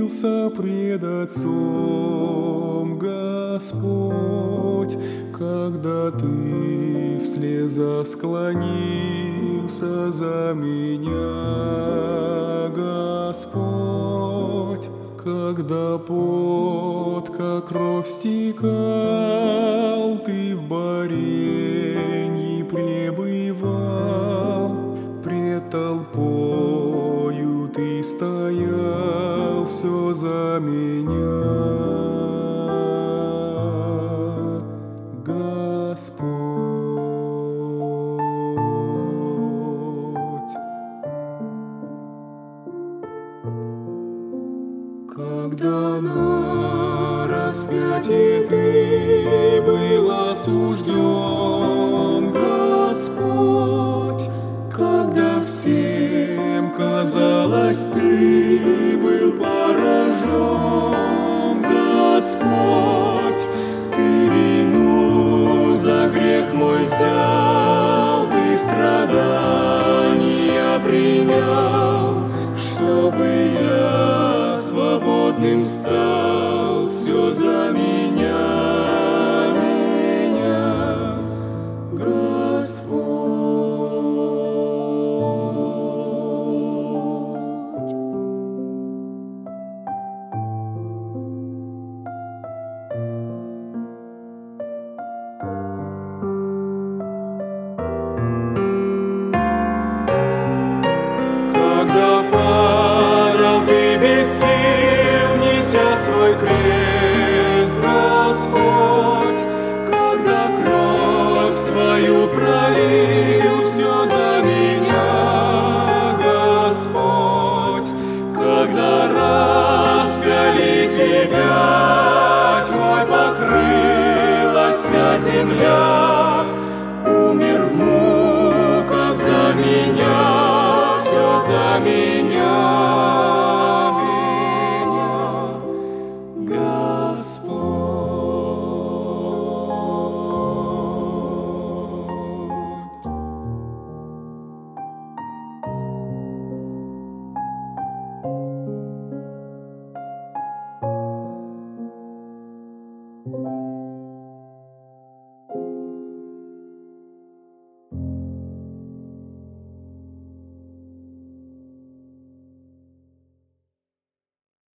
явился пред Отцом Господь, когда Ты в слезах склонился за меня, Господь, когда пот, как кровь стекал, Ты в боренье пребывал, пред толпою Ты стоял все за меня, Господь. Когда на распятии Ты был осужден, Господь, когда всем казалось, Ты был поражен, Господь, Ты вину за грех мой взял, Ты страдания принял, чтобы я свободным стал, все за меня, Господь. Когда падал Ты без сил, неся свой крест, Господь, когда кровь свою пролил, все за меня, Господь, когда распяли Тебя, тьмой покрылась вся земля, умер в муках за меня, все за меня, Господь.